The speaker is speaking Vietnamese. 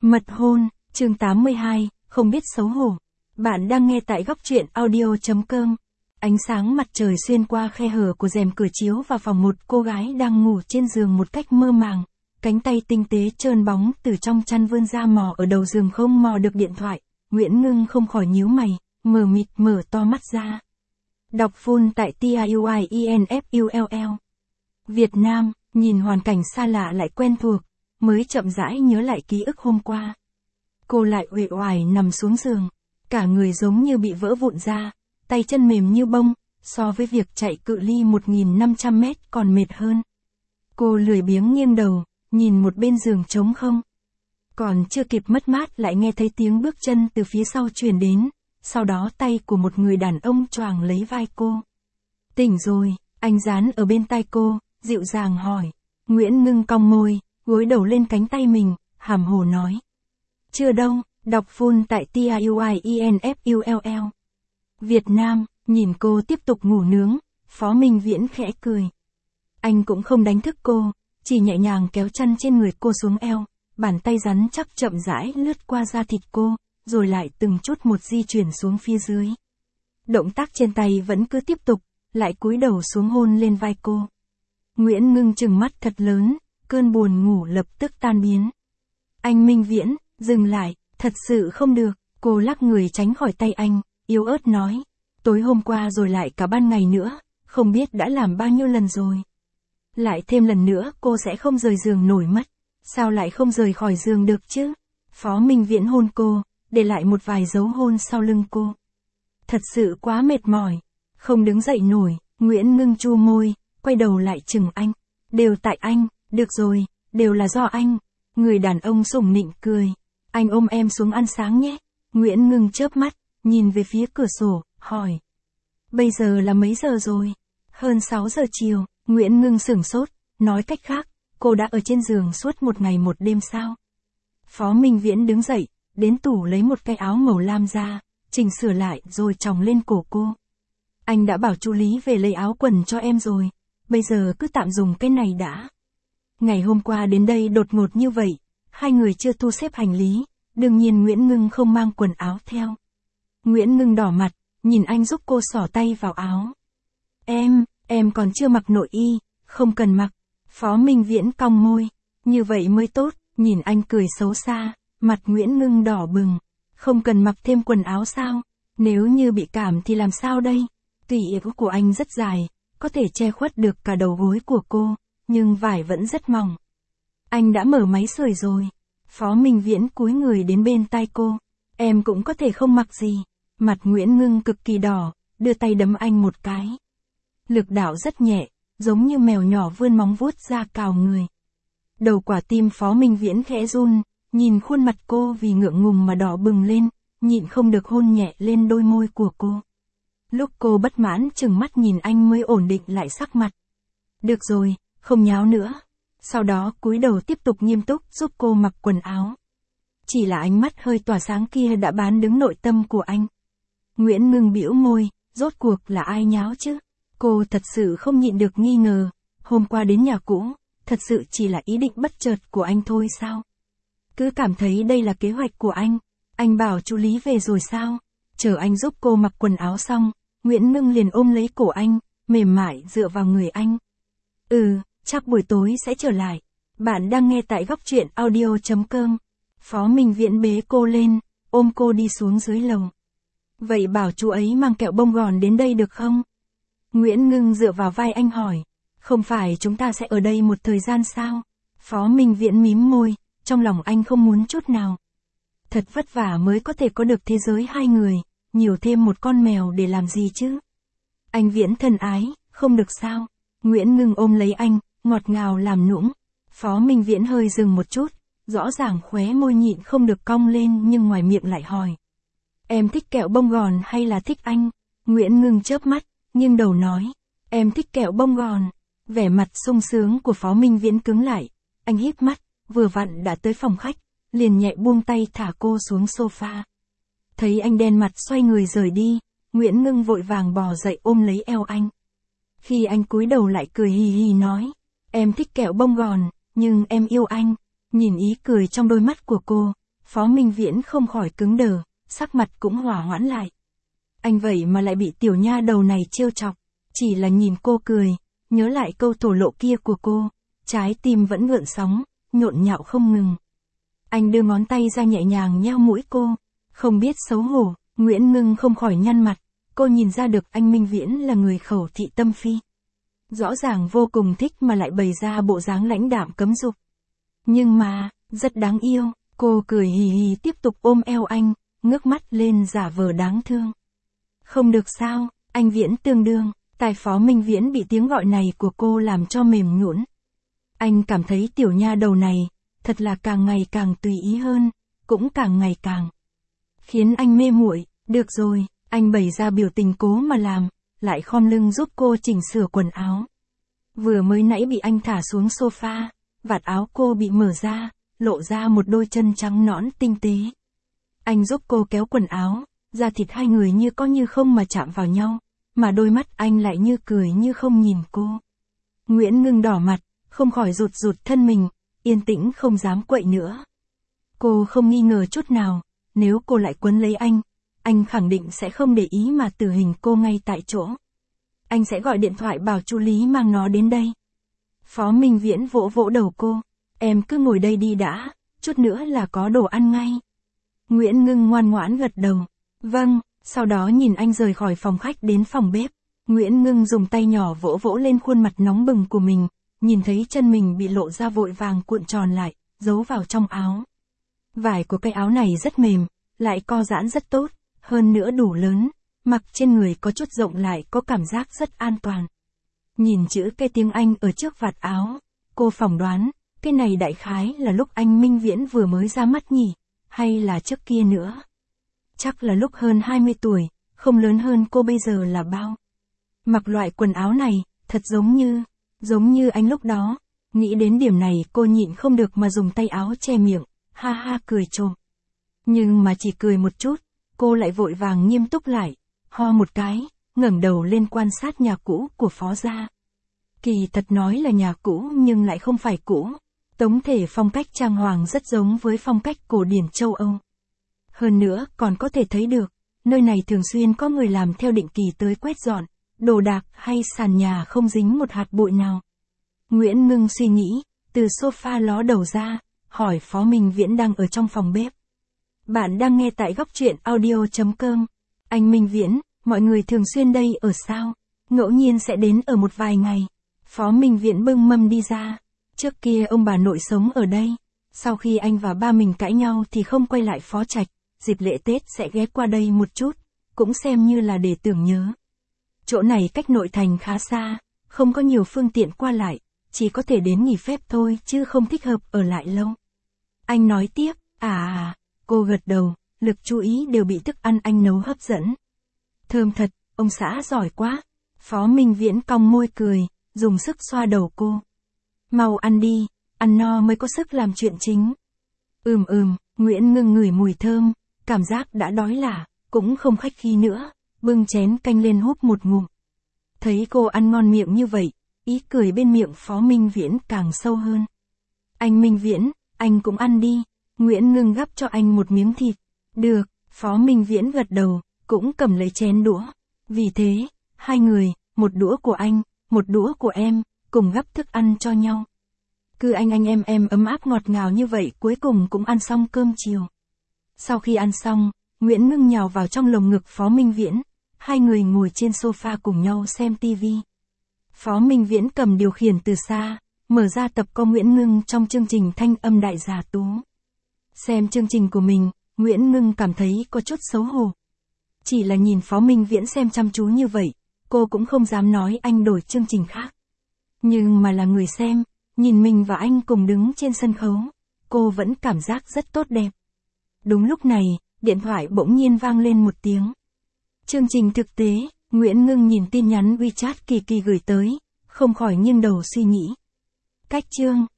Mật hôn, chương 82, không biết xấu hổ. Bạn đang nghe tại góc truyện audio.com. Ánh sáng mặt trời xuyên qua khe hở của rèm cửa chiếu vào phòng một cô gái đang ngủ trên giường một cách mơ màng. Cánh tay tinh tế trơn bóng từ trong chăn vươn ra mò ở đầu giường không mò được điện thoại. Nguyễn Ngưng không khỏi nhíu mày, mờ mịt mở to mắt ra. Đọc full tại TIUIENFULL. Việt Nam, nhìn hoàn cảnh xa lạ lại quen thuộc, mới chậm rãi nhớ lại ký ức hôm qua. Cô lại uể oải nằm xuống giường, cả người giống như bị vỡ vụn ra, tay chân mềm như bông, so với việc chạy cự ly 1.500 mét còn mệt hơn. Cô lười biếng nghiêng đầu, nhìn một bên giường trống không. Còn chưa kịp mất mát lại nghe thấy tiếng bước chân từ phía sau truyền đến, sau đó tay của một người đàn ông choàng lấy vai cô. Tỉnh rồi, anh dán ở bên tai cô, dịu dàng hỏi. Nguyễn Ngưng cong môi, gối đầu lên cánh tay mình, hàm hồ nói. Chưa đâu, đọc full tại TIUIENFULL. Việt Nam, nhìn cô tiếp tục ngủ nướng, Phó Minh Viễn khẽ cười. Anh cũng không đánh thức cô, chỉ nhẹ nhàng kéo chăn trên người cô xuống eo, bàn tay rắn chắc chậm rãi lướt qua da thịt cô, rồi lại từng chút một di chuyển xuống phía dưới. Động tác trên tay vẫn cứ tiếp tục, lại cúi đầu xuống hôn lên vai cô. Nguyễn Ngưng trừng mắt thật lớn, cơn buồn ngủ lập tức tan biến. Anh Minh Viễn, dừng lại, thật sự không được, cô lắc người tránh khỏi tay anh, yếu ớt nói. Tối hôm qua rồi lại cả ban ngày nữa, không biết đã làm bao nhiêu lần rồi. Lại thêm lần nữa cô sẽ không rời giường nổi mất, sao lại không rời khỏi giường được chứ? Phó Minh Viễn hôn cô, để lại một vài dấu hôn sau lưng cô. Thật sự quá mệt mỏi, không đứng dậy nổi, Nguyễn Ngưng chu môi, quay đầu lại chừng anh. Đều tại anh, được rồi, đều là do anh. Người đàn ông sủng nịnh cười. Anh ôm em xuống ăn sáng nhé. Nguyễn Ngưng chớp mắt, nhìn về phía cửa sổ, hỏi. Bây giờ là mấy giờ rồi? Hơn 6 giờ chiều, Nguyễn Ngưng sửng sốt, nói cách khác, cô đã ở trên giường suốt một ngày một đêm sao? Phó Minh Viễn đứng dậy, đến tủ lấy một cái áo màu lam ra, chỉnh sửa lại rồi chồng lên cổ cô. Anh đã bảo chú Lý về lấy áo quần cho em rồi, bây giờ cứ tạm dùng cái này đã. Ngày hôm qua đến đây đột ngột như vậy, hai người chưa thu xếp hành lý, đương nhiên Nguyễn Ngưng không mang quần áo theo. Nguyễn Ngưng đỏ mặt, nhìn anh giúp cô xỏ tay vào áo. Em còn chưa mặc nội y, không cần mặc. Phó Minh Viễn cong môi, như vậy mới tốt, nhìn anh cười xấu xa, mặt Nguyễn Ngưng đỏ bừng. Không cần mặc thêm quần áo sao? Nếu như bị cảm thì làm sao đây? Tùy của anh rất dài, có thể che khuất được cả đầu gối của cô, nhưng vải vẫn rất mỏng. Anh đã mở máy sưởi rồi. Phó Minh Viễn cúi người đến bên tai cô. Em cũng có thể không mặc gì. Mặt Nguyễn Ngưng cực kỳ đỏ, đưa tay đấm anh một cái. Lực đạo rất nhẹ, giống như mèo nhỏ vươn móng vuốt ra cào người. Đầu quả tim Phó Minh Viễn khẽ run, nhìn khuôn mặt cô vì ngượng ngùng mà đỏ bừng lên, nhịn không được hôn nhẹ lên đôi môi của cô. Lúc cô bất mãn chừng mắt nhìn anh mới ổn định lại sắc mặt. Được rồi, không nháo nữa. Sau đó cúi đầu tiếp tục nghiêm túc giúp cô mặc quần áo. Chỉ là ánh mắt hơi tỏa sáng kia đã bán đứng nội tâm của anh. Nguyễn Ngưng bĩu môi, rốt cuộc là ai nháo chứ? Cô thật sự không nhịn được nghi ngờ, hôm qua đến nhà cũ, thật sự chỉ là ý định bất chợt của anh thôi sao? Cứ cảm thấy đây là kế hoạch của anh bảo chú Lý về rồi sao? Chờ anh giúp cô mặc quần áo xong, Nguyễn Ngưng liền ôm lấy cổ anh, mềm mại dựa vào người anh. Chắc buổi tối sẽ trở lại. Bạn đang nghe tại góc truyện audio.com. Phó Minh Viễn bế cô lên, ôm cô đi xuống dưới lầu. Vậy bảo chú ấy mang kẹo bông gòn đến đây được không? Nguyễn Ngưng dựa vào vai anh hỏi. Không phải chúng ta sẽ ở đây một thời gian sao? Phó Minh Viễn mím môi, trong lòng anh không muốn chút nào. Thật vất vả mới có thể có được thế giới hai người, nhiều thêm một con mèo để làm gì chứ? Anh Viễn thân ái, không được sao? Nguyễn Ngưng ôm lấy anh, ngọt ngào làm nũng. Phó Minh Viễn hơi dừng một chút, rõ ràng khóe môi nhịn không được cong lên nhưng ngoài miệng lại hỏi. Em thích kẹo bông gòn hay là thích anh? Nguyễn Ngưng chớp mắt, nghiêng đầu nói. Em thích kẹo bông gòn. Vẻ mặt sung sướng của Phó Minh Viễn cứng lại. Anh híp mắt, vừa vặn đã tới phòng khách, liền nhẹ buông tay thả cô xuống sofa. Thấy anh đen mặt xoay người rời đi, Nguyễn Ngưng vội vàng bò dậy ôm lấy eo anh. Khi anh cúi đầu lại cười hì hì nói. Em thích kẹo bông gòn, nhưng em yêu anh. Nhìn ý cười trong đôi mắt của cô, Phó Minh Viễn không khỏi cứng đờ, sắc mặt cũng hòa hoãn lại. Anh vậy mà lại bị tiểu nha đầu này trêu chọc, chỉ là nhìn cô cười, nhớ lại câu thổ lộ kia của cô, trái tim vẫn gợn sóng, nhộn nhạo không ngừng. Anh đưa ngón tay ra nhẹ nhàng nheo mũi cô, không biết xấu hổ, Nguyễn Ngưng không khỏi nhăn mặt, cô nhìn ra được anh Minh Viễn là người khẩu thị tâm phi. Rõ ràng vô cùng thích mà lại bày ra bộ dáng lãnh đạm cấm dục. Nhưng mà, rất đáng yêu, cô cười hì hì tiếp tục ôm eo anh, ngước mắt lên giả vờ đáng thương. Không được sao, anh Viễn tương đương, tài Phó Minh Viễn bị tiếng gọi này của cô làm cho mềm nhũn. Anh cảm thấy tiểu nha đầu này, thật là càng ngày càng tùy ý hơn, cũng càng ngày càng khiến anh mê muội. Được rồi, anh bày ra biểu tình cố mà làm, lại khom lưng giúp cô chỉnh sửa quần áo. Vừa mới nãy bị anh thả xuống sofa, vạt áo cô bị mở ra, lộ ra một đôi chân trắng nõn tinh tế. Anh giúp cô kéo quần áo, da thịt hai người như có như không mà chạm vào nhau, mà đôi mắt anh lại như cười như không nhìn cô. Nguyễn Ngưng đỏ mặt, không khỏi rụt rụt thân mình, yên tĩnh không dám quậy nữa. Cô không nghi ngờ chút nào, nếu cô lại quấn lấy anh khẳng định sẽ không để ý mà tử hình cô ngay tại chỗ. Anh sẽ gọi điện thoại bảo chú Lý mang nó đến đây. Phó Minh Viễn vỗ vỗ đầu cô, em cứ ngồi đây đi đã, chút nữa là có đồ ăn ngay. Nguyễn Ngưng ngoan ngoãn gật đầu, vâng, sau đó nhìn anh rời khỏi phòng khách đến phòng bếp. Nguyễn Ngưng dùng tay nhỏ vỗ vỗ lên khuôn mặt nóng bừng của mình, nhìn thấy chân mình bị lộ ra vội vàng cuộn tròn lại, giấu vào trong áo. Vải của cái áo này rất mềm, lại co giãn rất tốt, hơn nữa đủ lớn, mặc trên người có chút rộng lại có cảm giác rất an toàn. Nhìn chữ cái tiếng Anh ở trước vạt áo, cô phỏng đoán, cái này đại khái là lúc anh Minh Viễn vừa mới ra mắt nhỉ, hay là trước kia nữa. Chắc là lúc hơn 20 tuổi, không lớn hơn cô bây giờ là bao. Mặc loại quần áo này, thật giống như anh lúc đó. Nghĩ đến điểm này cô nhịn không được mà dùng tay áo che miệng, ha ha cười trộm. Nhưng mà chỉ cười một chút, cô lại vội vàng nghiêm túc lại, ho một cái, ngẩng đầu lên quan sát nhà cũ của Phó gia. Kỳ thật nói là nhà cũ nhưng lại không phải cũ. Tổng thể phong cách trang hoàng rất giống với phong cách cổ điển châu Âu. Hơn nữa còn có thể thấy được, nơi này thường xuyên có người làm theo định kỳ tới quét dọn, đồ đạc hay sàn nhà không dính một hạt bụi nào. Nguyễn Ngưng suy nghĩ, từ sofa ló đầu ra, hỏi Phó Minh Viễn đang ở trong phòng bếp. Bạn đang nghe tại Góc Truyện Audio.com. Anh Minh Viễn, mọi người thường xuyên đây ở sao? Ngẫu nhiên sẽ đến ở một vài ngày. Phó Minh Viễn bưng mâm đi ra. Trước kia ông bà nội sống ở đây. Sau khi anh và ba mình cãi nhau thì không quay lại Phó Trạch. Dịp lễ Tết sẽ ghé qua đây một chút. Cũng xem như là để tưởng nhớ. Chỗ này cách nội thành khá xa. Không có nhiều phương tiện qua lại. Chỉ có thể đến nghỉ phép thôi chứ không thích hợp ở lại lâu. Anh nói tiếp, cô gật đầu, lực chú ý đều bị thức ăn anh nấu hấp dẫn. Thơm thật, ông xã giỏi quá. Phó Minh Viễn cong môi cười, dùng sức xoa đầu cô. Mau ăn đi, ăn no mới có sức làm chuyện chính. Nguyễn Ngưng ngửi mùi thơm, cảm giác đã đói lả, cũng không khách khí nữa, bưng chén canh lên húp một ngụm. Thấy cô ăn ngon miệng như vậy, ý cười bên miệng Phó Minh Viễn càng sâu hơn. Anh Minh Viễn, anh cũng ăn đi. Nguyễn Ngưng gắp cho anh một miếng thịt. Được, Phó Minh Viễn gật đầu, cũng cầm lấy chén đũa. Vì thế, hai người, một đũa của anh, một đũa của em, cùng gắp thức ăn cho nhau. Cứ anh em ấm áp ngọt ngào như vậy cuối cùng cũng ăn xong cơm chiều. Sau khi ăn xong, Nguyễn Ngưng nhào vào trong lồng ngực Phó Minh Viễn. Hai người ngồi trên sofa cùng nhau xem tivi. Phó Minh Viễn cầm điều khiển từ xa, mở ra tập có Nguyễn Ngưng trong chương trình Thanh Âm Đại Gia Tú. Xem chương trình của mình, Nguyễn Ngưng cảm thấy có chút xấu hổ. Chỉ là nhìn Phó Minh Viễn xem chăm chú như vậy, cô cũng không dám nói anh đổi chương trình khác. Nhưng mà là người xem, nhìn mình và anh cùng đứng trên sân khấu, cô vẫn cảm giác rất tốt đẹp. Đúng lúc này, điện thoại bỗng nhiên vang lên một tiếng. Chương trình thực tế, Nguyễn Ngưng nhìn tin nhắn WeChat Kỳ Kỳ gửi tới, không khỏi nghiêng đầu suy nghĩ. Cách chương.